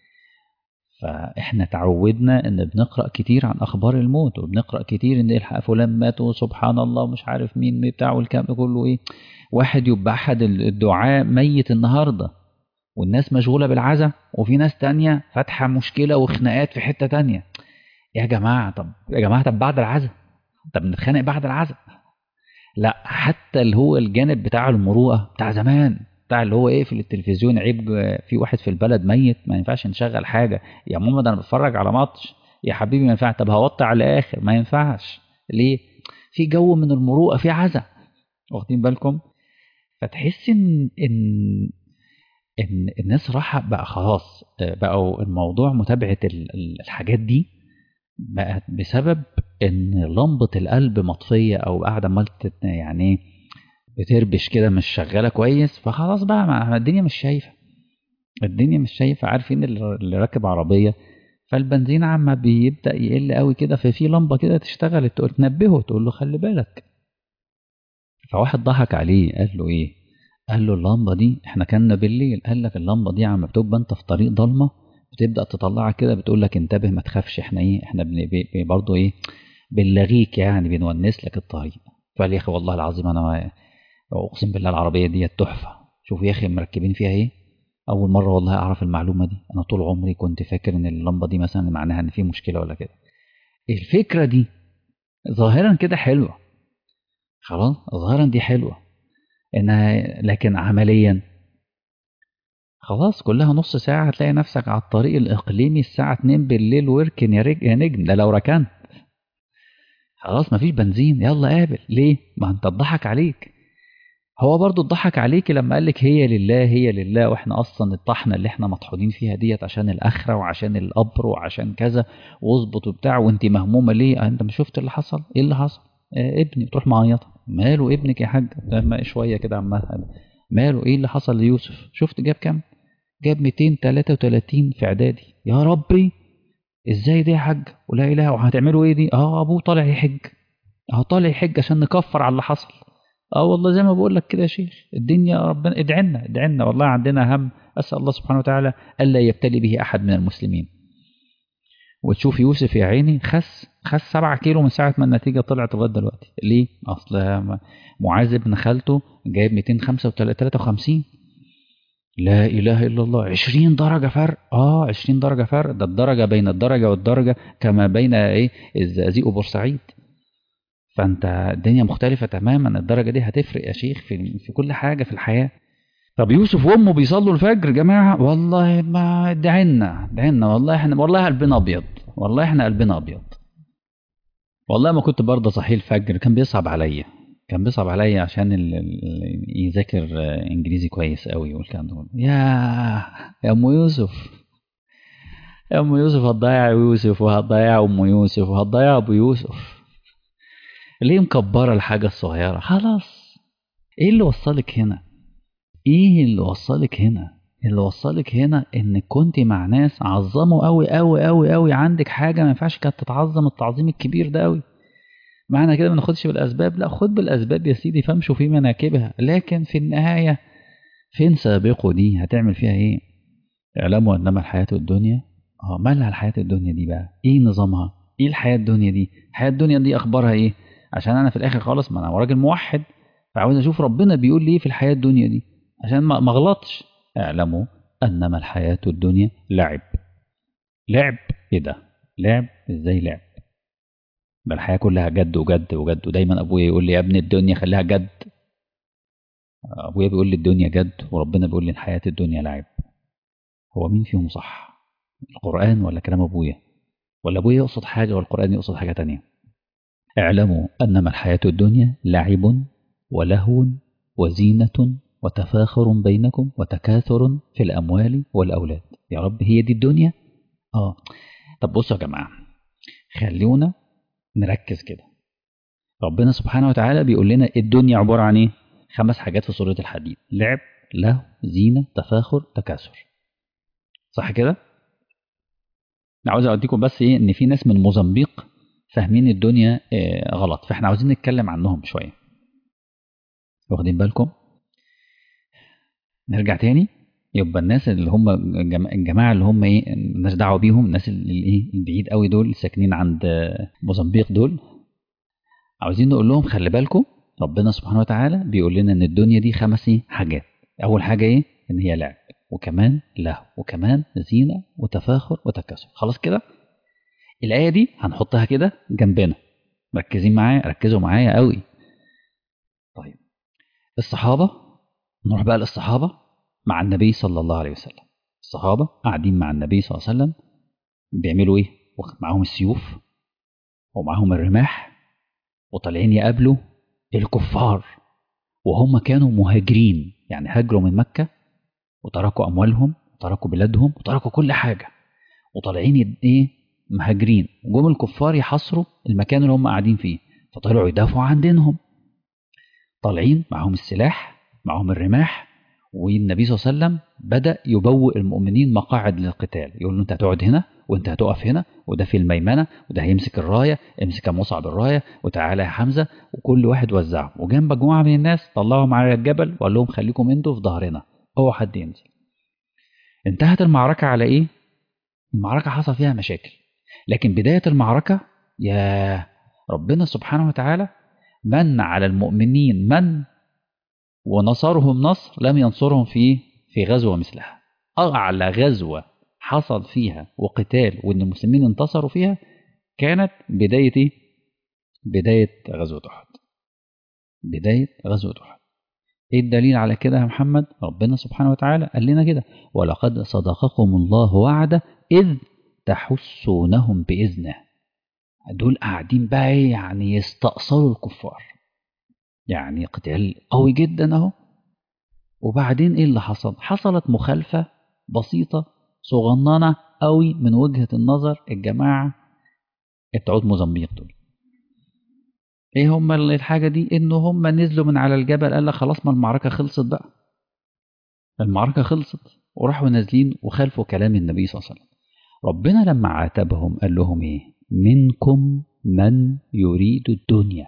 فاحنا تعودنا ان بنقرا كتير عن اخبار الموت، وبنقرا كتير ان الحق فلان مات وسبحان الله ومش عارف مين بتاع والكلام ده كله. ايه واحد يبقى احد الدعاء ميت النهارده والناس مشغوله بالعزاء، وفي ناس تانية فاتحه مشكله وخناقات في حته تانية. يا جماعة طب يا جماعة طب بعد العزاء، طب نتخانق بعد العزاء. لا، حتى اللي هو الجانب بتاع المروءة بتاع زمان، بتاع اللي هو ايه في التلفزيون عيب في واحد في البلد ميت ما ينفعش نشغل حاجة. يا ماما ده انا بتفرج على ماتش يا حبيبي ما ينفع، طب هوطي على الاخر ما ينفعش ليه؟ في جو من المروءة في عزاء، واخدين بالكم؟ فتحس ان ان ان الناس راحة بقى خلاص، بقوا الموضوع متابعة الحاجات دي بقت بسبب ان لمبة القلب مطفية او قاعدة عمال يعني بتربش كده مش شغالة كويس. فخلاص بقى ما الدنيا مش شايفة، الدنيا مش شايفة. عارفين اللي راكب عربية فالبنزين عما بيبدأ يقل قوي كده، ففي لمبة كده تشتغل تقول تنبهه تقول له خلي بالك. فواحد ضحك عليه قال له ايه؟ قال له اللمبة دي احنا كنا بالليل، قال لك اللمبة دي عما بتبقى انت في طريق ضلمة وتبدأ تطلعك كده بتقول لك انتبه ما تخافش، احنا ايه، احنا بن- ب- ب- برضه ايه، بنلغيك يعني، بنونس لك الطريق. فقال يا اخي والله العظيم انا اقسم بالله العربيه دي تحفه، شوف يا اخي مركبين فيها ايه. اول مره والله اعرف المعلومه دي، انا طول عمري كنت فاكر ان اللمبه دي مثلا معناها ان في مشكله ولا كده. الفكره دي ظاهرا كده حلوه، خلاص ظاهرا دي حلوه انها، لكن عمليا خلاص كلها نص ساعه هتلاقي نفسك على الطريق الاقليمي الساعه اتنين بالليل، واركن يا رج يا نجم، ده لو ركنت خلاص مفيش بنزين، يلا قابل ليه، ما انت اتضحك عليك. هو برضو اتضحك عليكي لما قالك هي لله هي لله، واحنا اصلا الطحنه اللي احنا مطحونين فيها ديت عشان الاخره وعشان القبر وعشان كذا، واظبط وبتاع، وانت مهمومه ليه، انت مش شفت اللي حصل، ايه اللي حصل، آه ابني، بتروح معيطه، ماله ابنك يا حاج، لما شويه كده عمال، ماله ايه اللي حصل ليوسف، شفت جاب كام، جاب مئتين وثلاثة وثلاثين في اعدادي، يا ربي ازاي دي يا حاج، ولا اله، وهتعملوا ايه دي، اه ابوه طالع يحج، اه طالع يحج عشان نكفر على اللي حصل. اه والله زي ما بقول لك كده يا شيخ، الدنيا ربنا ادعي لنا ادعي لنا، والله عندنا هم، اسال الله سبحانه وتعالى الا يبتلي به احد من المسلمين. وتشوف يوسف يا عيني خس خس سبعة كيلو من ساعه ما النتيجه طلعت لغايه دلوقتي، ليه؟ اصل معاذ ابن خالته جايب مئتين وخمسة وثلاثين، لا اله الا الله، عشرين درجه فرق، اه عشرين درجه فرق، ده الدرجه بين الدرجه والدرجه كما بين ايه الزقازيق وبورسعيد. فانت الدنيا مختلفة تماما، الدرجة دي هتفرق يا شيخ في في كل حاجة في الحياة. طب يوسف وامه بيصلوا الفجر يا جماعة، والله ما ادعينا ادعينا، والله احنا والله قلبنا ابيض، والله احنا قلبنا ابيض. والله ما كنت برضه صحي الفجر، كان بيصعب عليا، كان بيصعب عليا عشان ال... ال... يذاكر آه، انجليزي كويس قوي والكلام ده. يا يا ام يوسف، يا ام يوسف هتضيع يوسف، وهتضيع ام يوسف، وهتضيع ابو يوسف، ليه مكبرة الحاجة الصغيرة، خلاص. ايه اللي وصلك هنا، ايه اللي وصلك هنا، اللي وصلك هنا انك كنت مع ناس عظموا قوي قوي قوي قوي، عندك حاجة ما ينفعش كانت تتعظم التعظيم الكبير ده قوي. معنى كده ما ناخدش بالاسباب، لا خد بالاسباب يا سيدي، فامشوا في مناكبها، لكن في النهاية فين سابقوا دي، هتعمل فيها ايه. اعلموا انما الحياة الدنيا، اه مالها الحياة الدنيا دي بقى، ايه نظامها، ايه الحياة الدنيا دي، الحياة الدنيا دي اخبارها ايه، عشان انا في الاخر خالص ما انا راجل موحد، فعاوز اشوف ربنا بيقول لي ايه في الحياة الدنيا دي عشان ما ما اغلطش. اعلموا انما الحياة الدنيا لعب. لعب، ايه ده، لعب ازاي لعب، بل الحياة كلها جد وجد وجد، ودايما ابويا يقول لي يا ابني الدنيا خليها جد، ابويا بيقول لي الدنيا جد، وربنا بيقول لي الحياة الدنيا لعب. هو مين فيهم صح، القرآن ولا كلام ابويا، ولا ابويا يقصد حاجة والقرآن يقصد حاجة تانية. اعلموا انما الحياة الدنيا لعب ولهو وزينة وتفاخر بينكم وتكاثر في الاموال والاولاد. يا رب هي دي الدنيا، اه. طب بصوا يا جماعة، خلونا نركز كده. ربنا سبحانه وتعالى بيقول لنا الدنيا عبارة عن ايه، خمس حاجات في سورة الحديد، لعب لهو زينة تفاخر تكاثر، صح كده. انا عاوز اوديكم بس ايه، ان في ناس من موزمبيق فاهمين الدنيا آه غلط، فاحنا عاوزين نتكلم عنهم شويه، واخدين بالكم. نرجع تاني، يبقى الناس اللي هم الجما- الجماعه اللي هم ايه، الناس دعوه بيهم، الناس اللي ايه البعيد قوي دول ساكنين عند آه، موزمبيق دول، عاوزين نقول لهم خلي بالكم، ربنا سبحانه وتعالى بيقول لنا ان الدنيا دي خمس إيه؟ حاجات. اول حاجه ايه، ان هي لعب، وكمان لهو، وكمان زينه وتفاخر وتكاثر، خلاص كده. الآية دي هنحطها كده جنبنا، مركزين معايا، ركزوا معايا قوي. طيب الصحابة، نروح بقى للصحابة مع النبي صلى الله عليه وسلم. الصحابة قاعدين مع النبي صلى الله عليه وسلم بيعملوا ايه، معاهم السيوف ومعاهم الرماح، وطالعين يقابلوا الكفار، وهم كانوا مهاجرين، يعني هاجروا من مكة وتركوا أموالهم وتركوا بلادهم وتركوا كل حاجة، وطالعين ايه مهاجرين، وجم الكفار يحاصروا المكان اللي هم قاعدين فيه، فطلعوا يدافعوا عن دينهم، طالعين معهم السلاح معهم الرماح. والنبي صلى الله عليه وسلم بدأ يبوئ المؤمنين مقاعد للقتال، يقول له انت هتقعد هنا وانت هتقف هنا، وده في الميمنة، وده هيمسك الراية، امسك يا مصعب الراية، وتعالى يا حمزة، وكل واحد وزعه، وجنب مجموعة من الناس طلعهم على الجبل وقال لهم خليكم انتوا في ظهرنا، اوعى حد ينزل. انتهت المعركة على ايه، المعركة حصل فيها مشاكل، لكن بداية المعركة يا ربنا سبحانه وتعالى من على المؤمنين من ونصرهم نصر لم ينصرهم في في غزوة مثلها. أعلى غزوة حصل فيها وقتال وإن المسلمين انتصروا فيها كانت بداية إيه؟ بداية غزوة أحد. بداية غزوة أحد. إيه الدليل على كده يا محمد؟ ربنا سبحانه وتعالى قال لنا كده: ولقد صدقكم الله وعده إذ تحسونهم بإذنه. دول قاعدين بقى إيه؟ يعني يستأصلوا الكفار، يعني قتال قوي جدا أهو. وبعدين إيه اللي حصل؟ حصلت مخالفة بسيطة صغننة قوي من وجهة النظر الجماعة بتوع موزمبيق دول. ايه هم الحاجة دي؟ انه هم نزلوا من على الجبل، قال لك خلاص ما المعركة خلصت بقى، المعركة خلصت، وراحوا نازلين وخالفوا كلام النبي صلى الله عليه وسلم. ربنا لما عاتبهم قال لهم ايه؟ منكم من يريد الدنيا.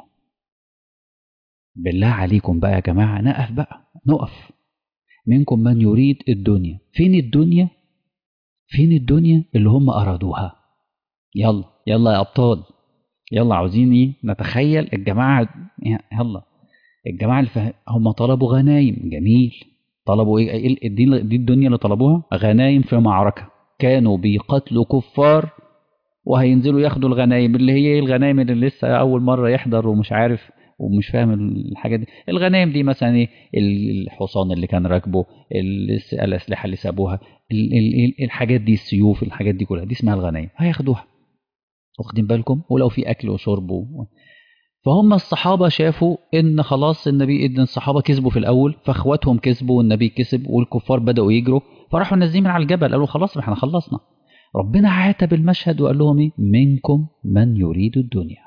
بالله عليكم بقى يا جماعة نقف بقى، نقف. منكم من يريد الدنيا. فين الدنيا؟ فين الدنيا اللي هم أرادوها؟ يلا يلا يا أبطال، يلا عاوزين ايه؟ نتخيل الجماعة. يلا الجماعة اللي فه... هم طلبوا غنايم، جميل. طلبوا ايه؟ إيه دي, دي الدنيا اللي طلبوها؟ غنايم في معركة، كانوا بيقتلوا كفار وهينزلوا ياخدوا الغنايم اللي هي ايه؟ الغنايم اللي لسه أول مرة يحضر ومش عارف ومش فاهم الحاجات دي. الغنايم دي مثلا ايه؟ الحصان اللي كان راكبه، الأسلحة اللي سابوها، الحاجات دي، السيوف، الحاجات دي كلها، دي اسمها الغنايم، هياخدوها. واخدين بالكم؟ ولو في اكل وشرب و... فهم الصحابه شافوا ان خلاص النبي، ان الصحابه كسبوا في الاول، فاخواتهم كسبوا والنبي كسب والكفار بداوا يجروا، فراحوا نازلين من على الجبل قالوا خلاص احنا خلصنا. ربنا عاتب المشهد وقال لهم ايه؟ منكم من يريد الدنيا.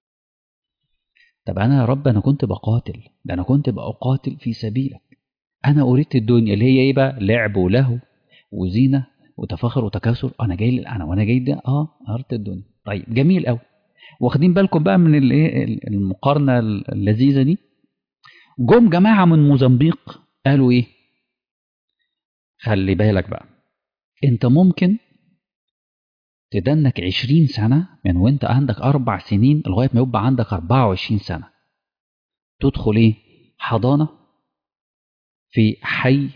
طب انا يا رب انا كنت بقاتل، ده انا كنت بقاتل في سبيلك، انا اريد الدنيا اللي هي ايه بقى؟ لعب ولهو وزينه وتفاخر وتكاثر. انا جاي انا وانا جاي ده اه اردت الدنيا. طيب جميل قوي. واخدين بالكم بقى من الايه المقارنه اللذيذه دي؟ جم جماعه من موزمبيق قالوا ايه؟ خلي بالك بقى، انت ممكن تدنك عشرين سنه من وانت عندك اربع سنين لغايه ما يبقى عندك اربعة وعشرين سنه، تدخل ايه؟ حضانه في حي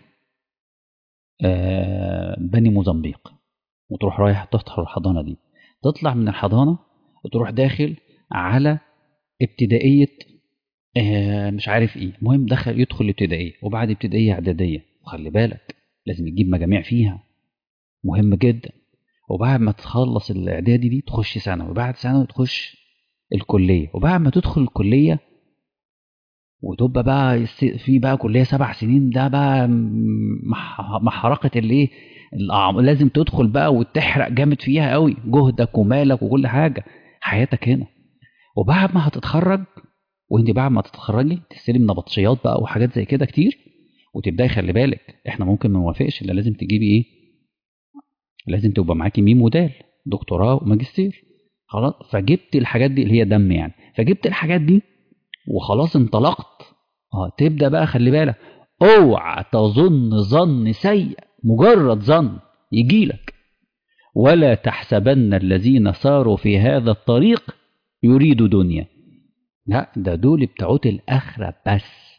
آه بني موزمبيق، وتروح رايح تفتح الحضانه دي، تطلع من الحضانه وتروح داخل على ابتدائيه آه مش عارف ايه، المهم دخل يدخل الابتدائيه، وبعد ابتدائيه اعداديه، وخلي بالك لازم يجيب مجاميع فيها، مهم جدا. وبعد ما تخلص الاعدادي دي تخش ثانوي، وبعد ثانوي تخش الكليه، وبعد ما تدخل الكليه وتبقى بقى في بقى كليه سبع سنين، ده بقى مح- محرقه الايه، الأعم- لازم تدخل بقى وتحرق جامد فيها قوي جهدك ومالك وكل حاجه، حياتك هنا. وبعد ما هتتخرج، وانت بعد ما تتخرجي تستلم نبطشيات بقى وحاجات زي كده كتير، وتبداي خلي بالك احنا ممكن ما نوافقش الا لازم تجيبي ايه؟ لازم تبقى معاكي ميم ودال، دكتوراه وماجستير. خلاص، فجبت الحاجات دي اللي هي دم يعني، فجبت الحاجات دي وخلاص انطلقت. اه تبدا بقى خلي بالك، اوعى تظن ظن سيء، مجرد ظن يجيلك. ولا تحسبن الذين ساروا في هذا الطريق يريدوا دنيا، لا ده دول بتوعت الاخره بس،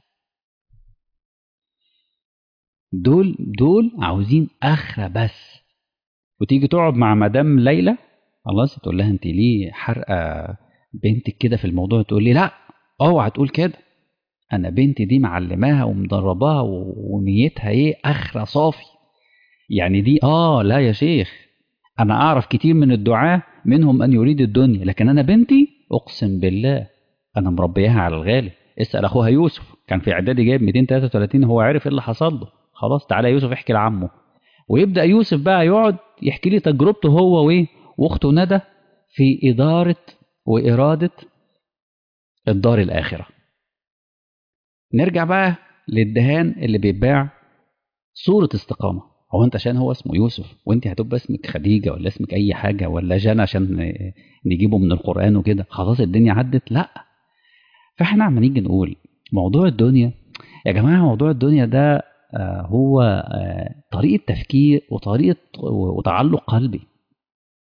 دول دول عاوزين اخره بس. وتيجي تقعد مع مدام ليلى، خلاص تقول لها انت ليه حرقه بنتك كده في الموضوع؟ تقول لي لا اوعى تقول كده، انا بنتي دي معلماها ومدرباها و- ونيتها ايه؟ اخره صافي. يعني دي اه لا يا شيخ، انا اعرف كتير من الدعاة منهم من يريد الدنيا، لكن انا بنتي اقسم بالله انا مربياها على الغالي. اسال اخوها يوسف، كان في اعدادي جايب مئتين وثلاثة وثلاثين، هو عرف ايه اللي حصل له. خلاص تعالى يا يوسف احكي لعمه. ويبدا يوسف بقى يقعد يحكي لي تجربته هو وايه واخته ندى في اداره واراده الدار الاخره. نرجع بقى للدهان اللي بيتباع صورة استقامة. هو انت عشان هو اسمه يوسف وانت هتبقى اسمك خديجة ولا اسمك اي حاجة ولا جنى عشان نجيبه من القرآن وكده خلاص الدنيا عدت؟ لا. فاحنا عم نيجي نقول موضوع الدنيا يا جماعة، موضوع الدنيا ده آه هو آه طريقة تفكير وطريقة وتعلق قلبي.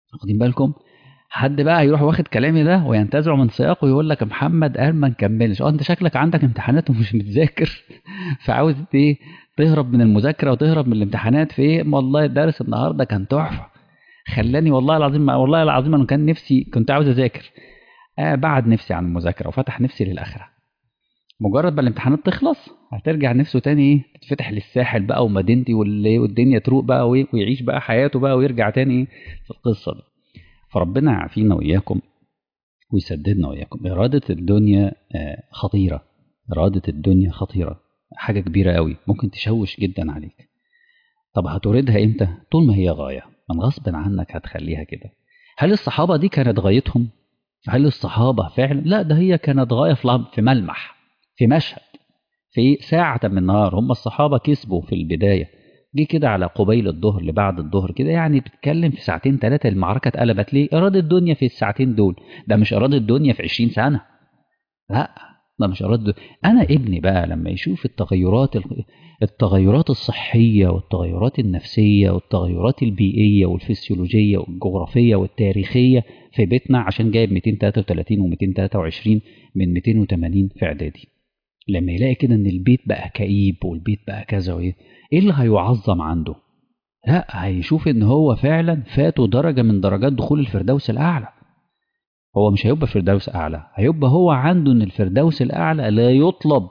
واخدين بالكم؟ حد بقى هيروح واخد كلامي ده وينتزعه من سياقه ويقول لك محمد قال ما نكملش. اه انت شكلك عندك امتحانات ومش بتذاكر فعاوز ايه؟ تهرب من المذاكره وتهرب من الامتحانات في ايه؟ والله الدرس النهارده كان تحفه، خلاني والله العظيم والله العظيم انا كان نفسي كنت عاوز اذاكر. آه بعد نفسي عن المذاكره وفتح نفسي للاخره. مجرد ما الامتحانات تخلص هترجع نفسه تاني ايه؟ تتفتح للساحل بقى ومدينتي والدنيا تروق بقى ويعيش بقى حياته بقى ويرجع تاني ايه في القصه دي. فربنا يعافينا وإياكم ويسددنا وإياكم. إرادة الدنيا خطيرة، إرادة الدنيا خطيرة، حاجة كبيرة قوي ممكن تشوش جدا عليك. طب هتريدها إمتى؟ طول ما هي غاية من غصب عنك هتخليها كده. هل الصحابة دي كانت غايتهم؟ هل الصحابة فعلا؟ لا، ده هي كانت غاية في ملمح، في مشهد، في ساعة من النهار. هم الصحابة كسبوا في البداية، جه كده على قبيل الظهر اللي بعد الظهر كده، يعني بتتكلم في ساعتين ثلاثة المعركة اتقلبت. ليه؟ إرادة الدنيا في الساعتين دول، ده مش إرادة الدنيا في عشرين سنة. لا، ده مش إرادة الدنيا. أنا ابني بقى لما يشوف التغيرات التغيرات الصحية والتغيرات النفسية والتغيرات البيئية والفسيولوجية والجغرافية والتاريخية في بيتنا، عشان جايب مئتين وثلاثة وثلاثين ومئتين وثلاثة وعشرين من مئتين وثمانين في إعدادي، لما يلاقي كده ان البيت بقى كئيب والبيت بقى كذا وايه، ايه اللي هيعظم عنده؟ لا، هيشوف ان هو فعلا فاته درجة من درجات دخول الفردوس الاعلى. هو مش هيبقى فردوس اعلى، هيبقى هو عنده ان الفردوس الاعلى لا يطلب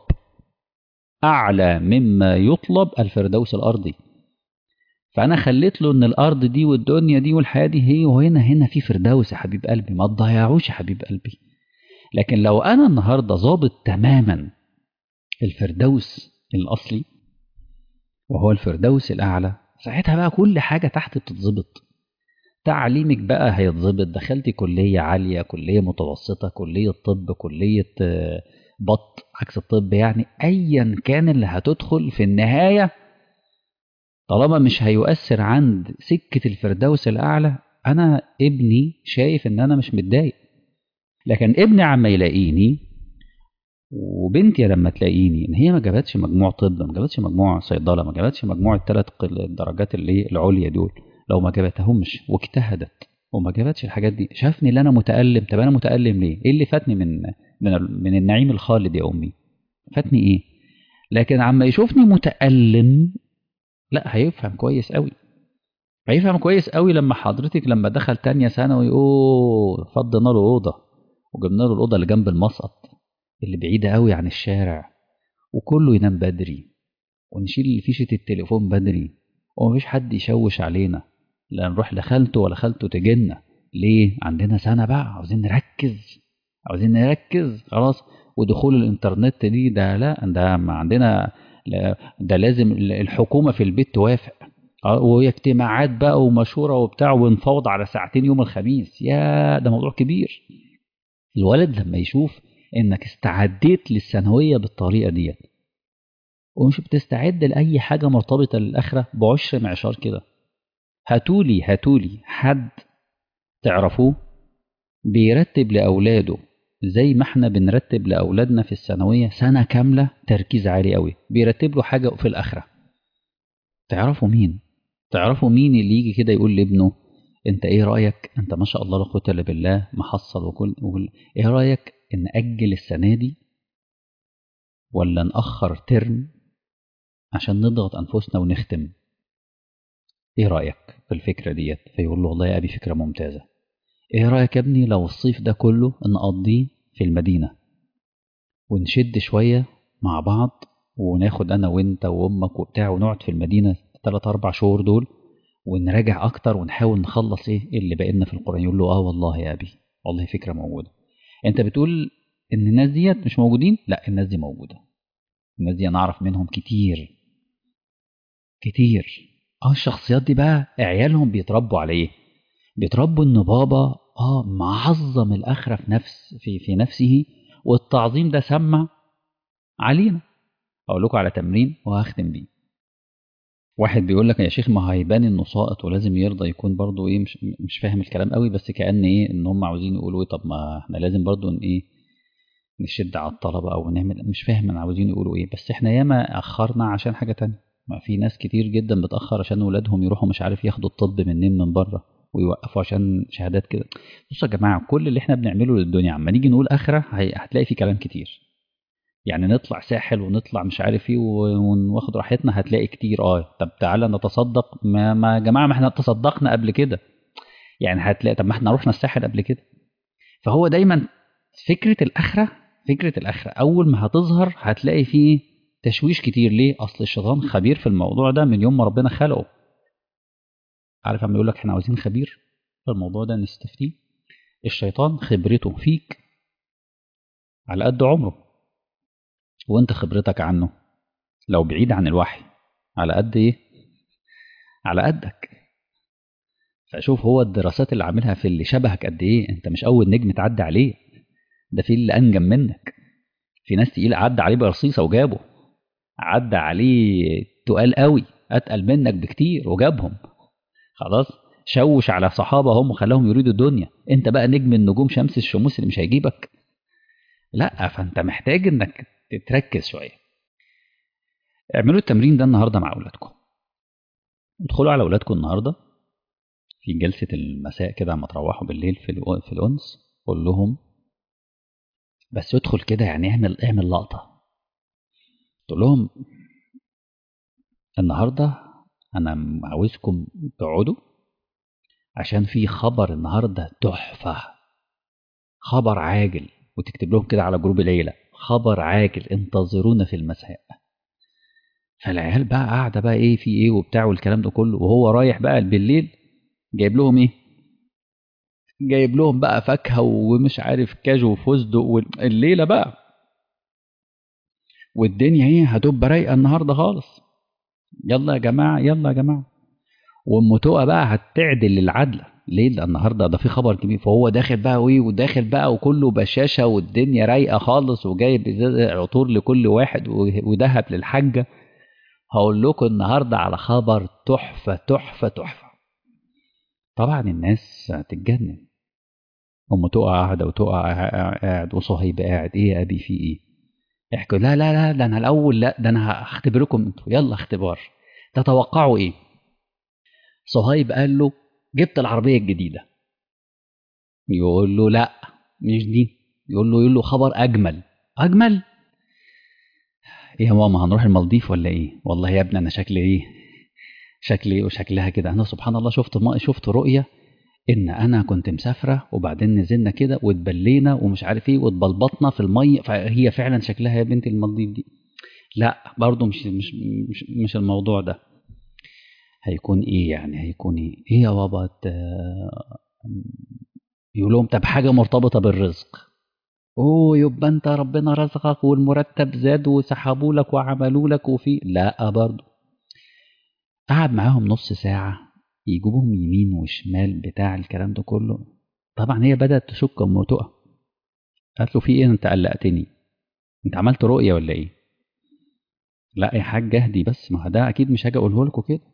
اعلى مما يطلب الفردوس الارضي. فانا خليت له ان الارض دي والدنيا دي والحياة دي هي، وهنا هنا في فردوس يا حبيب قلبي، ما تضيعوش يا حبيب قلبي. لكن لو انا النهارده ظابط تماما الفردوس الأصلي وهو الفردوس الأعلى، ساعتها بقى كل حاجة تحت بتتظبط. تعليمك بقى هيتظبط، دخلتي كلية عالية، كلية متوسطة، كلية طب، كلية بط عكس الطب، يعني أيا كان اللي هتدخل في النهاية طالما مش هيؤثر عند سكة الفردوس الأعلى، أنا ابني شايف إن أنا مش متضايق. لكن ابني عما يلاقيني وبنتي لما تلاقيني ان هي ما جابتش مجموع طب، ما جابتش مجموع صيدله، ما جابتش مجموع الثلاث الدرجات اللي العليا دول، لو ما جابتهمش واجتهدت وما جابتش الحاجات دي، شافني اللي انا متالم. طب انا متالم ليه؟ ايه اللي فاتني من من من النعيم الخالد يا امي؟ فاتني ايه؟ لكن عما يشوفني متالم، لا، هيفهم كويس قوي. هيفهم كويس قوي لما حضرتك لما دخل تانية ثانوي، اوه فضينا له اوضه وجبنا له الاوضه اللي جنب المسقط اللي بعيدة قوي عن الشارع، وكله ينام بدري، ونشيل فيشة التليفون بدري، ومفيش حد يشوش علينا، لا نروح لخالته ولا خالته تجينا. ليه؟ عندنا سنة بقى عاوزين نركز، عاوزين نركز خلاص. ودخول الانترنت دي ده لا، ده ما عندنا، ده لازم الحكومة في البيت توافق، وهي اجتماعات بقى ومشورة وبتاع ونفوض على ساعتين يوم الخميس. يا ده موضوع كبير. الولد لما يشوف انك استعديت للثانويه بالطريقه ديت ومش بتستعد لاي حاجه مرتبطه للاخره بعشر معشار كده. هاتولي هاتولي حد تعرفوه بيرتب لاولاده زي ما احنا بنرتب لاولادنا في الثانويه سنه كامله تركيز عالي قوي، بيرتب له حاجه في الاخره. تعرفوا مين؟ تعرفوا مين اللي يجي كده يقول لابنه انت ايه رايك، انت ما شاء الله لا قوه الا بالله محصل وكل وكل ايه رايك ان اجل السنه دي ولا نأخر ترم عشان نضغط أنفسنا ونختم؟ إيه رأيك في الفكرة ديت؟ فيقول له والله يا أبي فكرة ممتازة. إيه رأيك يا ابني لو الصيف ده كله نقضيه في المدينة ونشد شوية مع بعض وناخد أنا وإنت وأمك وبتاع ونقعد في المدينة ثلاث أربع شهور دول ونراجع أكتر ونحاول نخلص إيه اللي بقينا في القرآن؟ يقول له آه والله يا أبي، والله فكرة موجودة. أنت بتقول إن الناس ديت مش موجودين؟ لا، الناس دي موجودة. الناس دي أنا أعرف منهم كتير كتير. اه الشخصيات دي بقى عيالهم بيتربوا على ايه؟ بيتربوا ان بابا اه معظم الاخره في نفس في في نفسه، والتعظيم ده سمع علينا. اقول لكم على تمرين وهختم بيه. واحد بيقول لك يا شيخ ما هيبان انه ساقط ولازم يرضى يكون برضو ايه، مش مش فاهم الكلام قوي، بس كأن ايه ان هم عاوزين يقولوا ايه، طب ما احنا لازم برضو ان ايه نشد على الطلبه او نعمل، مش فاهم انا عاوزين يقولوا ايه. بس احنا ياما اخرنا عشان حاجه تانية. ما في ناس كتير جدا بتأخر عشان ولادهم يروحوا مش عارف ياخدوا الطب منين من بره، ويوقفوا عشان شهادات كده. بصوا يا جماعه، كل اللي احنا بنعمله للدنيا عما نيجي نقول اخره هتلاقي في كلام كتير. يعني نطلع ساحل ونطلع مش عارف ايه وناخد راحتنا، هتلاقي كتير. اه طب تعالى نتصدق، ما ما يا جماعه ما احنا تصدقنا قبل كده. يعني هتلاقي طب ما احنا رحنا الساحل قبل كده. فهو دايما فكره الاخره، فكره الاخره اول ما هتظهر هتلاقي فيه تشويش كتير. ليه؟ اصل الشيطان خبير في الموضوع ده من يوم ما ربنا خلقه. عارف عم يقول لك احنا عاوزين خبير في الموضوع ده نستفتيه. الشيطان خبرته فيك على قد عمره، وانت خبرتك عنه لو بعيد عن الوحي على قد ايه؟ على قدك. فشوف هو الدراسات اللي عاملها في اللي شبهك قد ايه. انت مش اول نجم تعدي عليه، ده في اللي انجم منك. في ناس تقيل عدى عليه برصيصه وجابه، عدى عليه تقال قوي اتقل منك بكتير وجابهم. خلاص شوش على صحابه هم وخلاهم يريدوا الدنيا. انت بقى نجم النجوم شمس الشموس اللي مش هيجيبك. لا، فانت محتاج انك تركز شويه. اعملوا التمرين ده النهارده مع اولادكم. ادخلوا على اولادكم النهارده في جلسه المساء كده اما تروحوا بالليل في الو- في الانس، قول لهم بس ادخل كده يعني اعمل اعمل لقطه. تقول لهم النهارده انا عاوزكم تقعدوا عشان في خبر النهارده تحفه، خبر عاجل. وتكتب لهم كده على جروب العيله خبر عاجل انتظرونا في المساء. فالعيال بقى قاعده بقى ايه في ايه وبتاع والكلام ده كله، وهو رايح بقى بالليل جايب لهم ايه؟ جايب لهم بقى فاكهه ومش عارف كاجو وفستق والليله بقى، والدنيا ايه هتبقى رايقه النهارده خالص. يلا يا جماعه يلا يا جماعه. وام تقى بقى هتعدل العدله. ليه؟ لان النهارده ده في خبر كبير. فهو داخل بقى وايه وداخل بقى وكله بشاشه والدنيا رايقه خالص، وجايب ازازه عطور لكل واحد وذهب للحاجه. هقول لكم النهارده على خبر تحفه تحفه تحفه. طبعا الناس هتتجنن. ام تقى قاعده وتقى قاعد وصهيب قاعد. ايه يا ابي في ايه؟ يحكوا لا لا لا ده انا الاول، لا ده انا هختبركم انتوا، يلا اختبار. تتوقعوا ايه؟ صهيب قال له جبت العربيه الجديده. يقول له لا مش دي. يقول له يقول له خبر اجمل. اجمل ايه يا ماما؟ هنروح المالديف ولا ايه؟ والله يا ابني انا شكلي ايه، شكلي ايه وشكلها كده. انا سبحان الله شفت ما شفت رؤيه ان انا كنت مسافره وبعدين نزلنا كده واتبلينا ومش عارف ايه واتبلبطنا في الميه، فهي فعلا شكلها يا بنت المالديف دي. لا برضو مش مش مش, مش الموضوع ده. هيكون ايه يعني؟ هيكون ايه ايه يا بابا؟ يقول لهم طب حاجه مرتبطه بالرزق. اوه يبقى انت ربنا رزقك والمرتب زاد وسحبوا لك وعملوا لك وفي لا برضو. قعد معاهم نص ساعه يجيبهم يمين وشمال بتاع الكلام ده كله. طبعا هي بدات تشك ام تقى. قالت له في ايه؟ انت قلقتني، انت عملت رؤيه ولا ايه؟ لا يا حاج اهدي بس، ما ده اكيد مش هاجي اقوله لكم كده.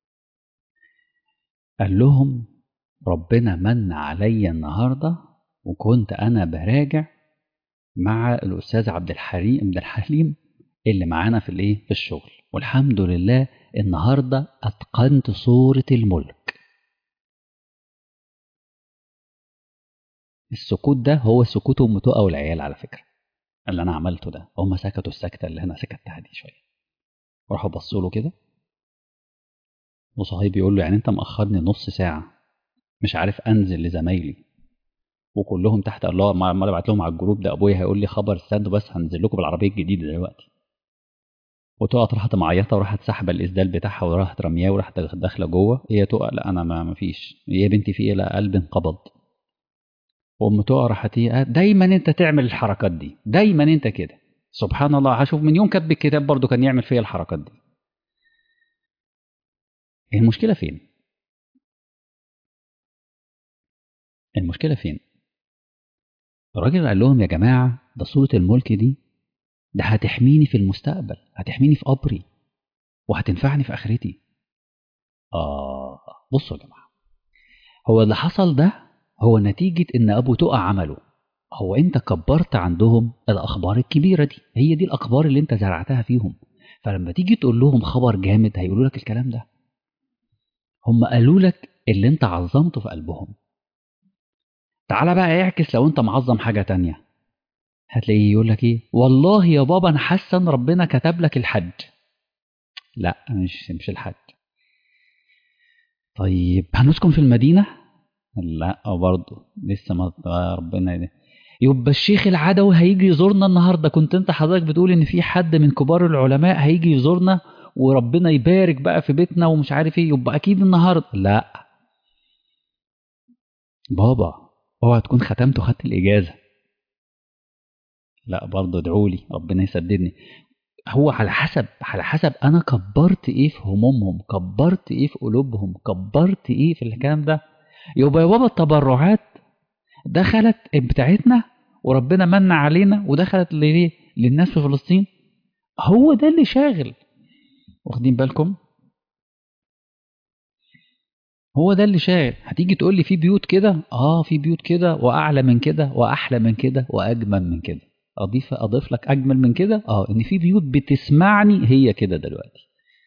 قال لهم ربنا من عليا النهارده وكنت انا براجع مع الاستاذ عبد الحليم عبد الحليم اللي معانا في الايه في الشغل، والحمد لله النهارده اتقنت صوره الملك. السكوت ده هو سكوت ام تقى والعيال على فكره. اللي انا عملته ده هم سكتوا السكته اللي انا سكتها دي شويه، وراحوا بصوا له كده. وصهيب بيقول له يعني انت مأخرني نص ساعه مش عارف انزل لزمايلي وكلهم تحت الله. ما ما ابعت لهم على الجروب ده ابويا هيقول لي خبر استنوا بس هنزل لكم بالعربيه الجديده دلوقتي. وتقعد راحت معيطه وراحت سحبه الاسدال بتاعها وراحت رمياه وراحت داخله جوه. هي تقع لا انا ما ما فيش. يا بنتي في ايه؟ لا قلبي انقبض. وام تقع راحت ايه دايما انت تعمل الحركات دي، دايما انت كده. سبحان الله هشوف من يوم كاتب الكتاب برضو كان يعمل فيا الحركات دي. المشكله فين؟ المشكله فين؟ الراجل قال لهم يا جماعه ده صوره الملك دي، ده هتحميني في المستقبل، هتحميني في قبري وهتنفعني في اخرتي. اه بصوا يا جماعه، هو اللي حصل ده هو نتيجة إن أبو تقع عمله. هو أنت كبرت عندهم الأخبار الكبيرة دي، هي دي الأخبار اللي أنت زرعتها فيهم. فلما تيجي تقول لهم خبر جامد هيقولوا لك الكلام ده. هم قالوا لك اللي انت عظمته في قلبهم. تعالى بقى اعكس لو انت معظم حاجة تانية، هتلاقيه يقول لك ايه، والله يا بابا انا حاسس ان ربنا كتب لك الحج. لا مش مش الحج. طيب هنسكن في المدينة؟ لا برضه لسه ما ربنا ده. يبقى الشيخ العدوي هيجي يزورنا النهارده، كنت انت حضرتك بتقول ان في حد من كبار العلماء هيجي يزورنا وربنا يبارك بقى في بيتنا ومش عارف ايه، يبقى اكيد النهارده. لا بابا اوعى تكون ختمت وخدت الاجازه. لا برضه ادعوا لي ربنا يسددني. هو على حسب على حسب انا كبرت ايه في همومهم، كبرت ايه في قلوبهم، كبرت ايه في الكلام ده. يبقى يا بابا التبرعات دخلت بتاعتنا وربنا من علينا ودخلت ليه للناس في فلسطين، هو ده اللي شاغل. واخدين بالكم؟ هو ده اللي شاغل. هتيجي تقول لي في بيوت كده، اه في بيوت كده واعلى من كده واحلى من كده واجمل من كده. اضيف اضيف لك اجمل من كده، اه ان في بيوت بتسمعني هي كده دلوقتي.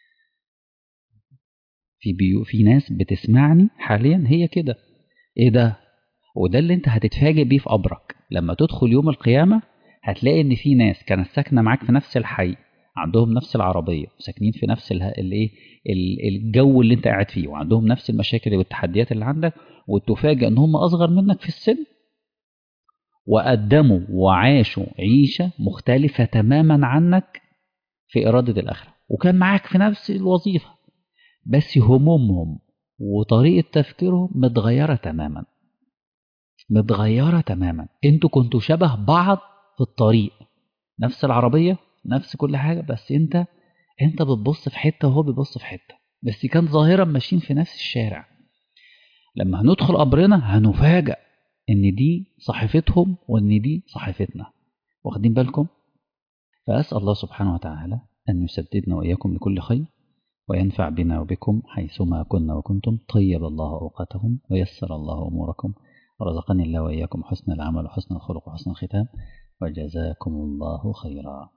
في بيوت، في ناس بتسمعني حاليا هي كده. ايه ده؟ وده اللي انت هتتفاجئ بيه في قبرك لما تدخل يوم القيامة. هتلاقي ان في ناس كانت ساكنة معاك في نفس الحي، عندهم نفس العربية، ساكنين في نفس اله- الايه ال- الجو اللي انت قاعد فيه، وعندهم نفس المشاكل والتحديات اللي عندك، وتفاجئ ان هم اصغر منك في السن، وقدموا وعاشوا عيشة مختلفة تماما عنك في إرادة الآخرة، وكان معاك في نفس الوظيفة، بس همومهم وطريقة تفكيرهم متغيرة تماما. متغيرة تماما. انتوا كنتوا شبه بعض في الطريق، نفس العربية نفس كل حاجة، بس انت انت بتبص في حتة وهو بيبص في حتة، بس كان ظاهرا ماشيين في نفس الشارع. لما هندخل قبرنا هنفاجأ ان دي صحيفتهم وان دي صحيفتنا. واخدين بالكم؟ فأسأل الله سبحانه وتعالى أن يسددنا وإياكم لكل خير، وينفع بنا وبكم حيثما كنا وكنتم. طيب الله أوقاتهم ويسر الله أموركم، ورزقني الله وإياكم حسن العمل وحسن الخلق وحسن الختام، وجزاكم الله خيرا.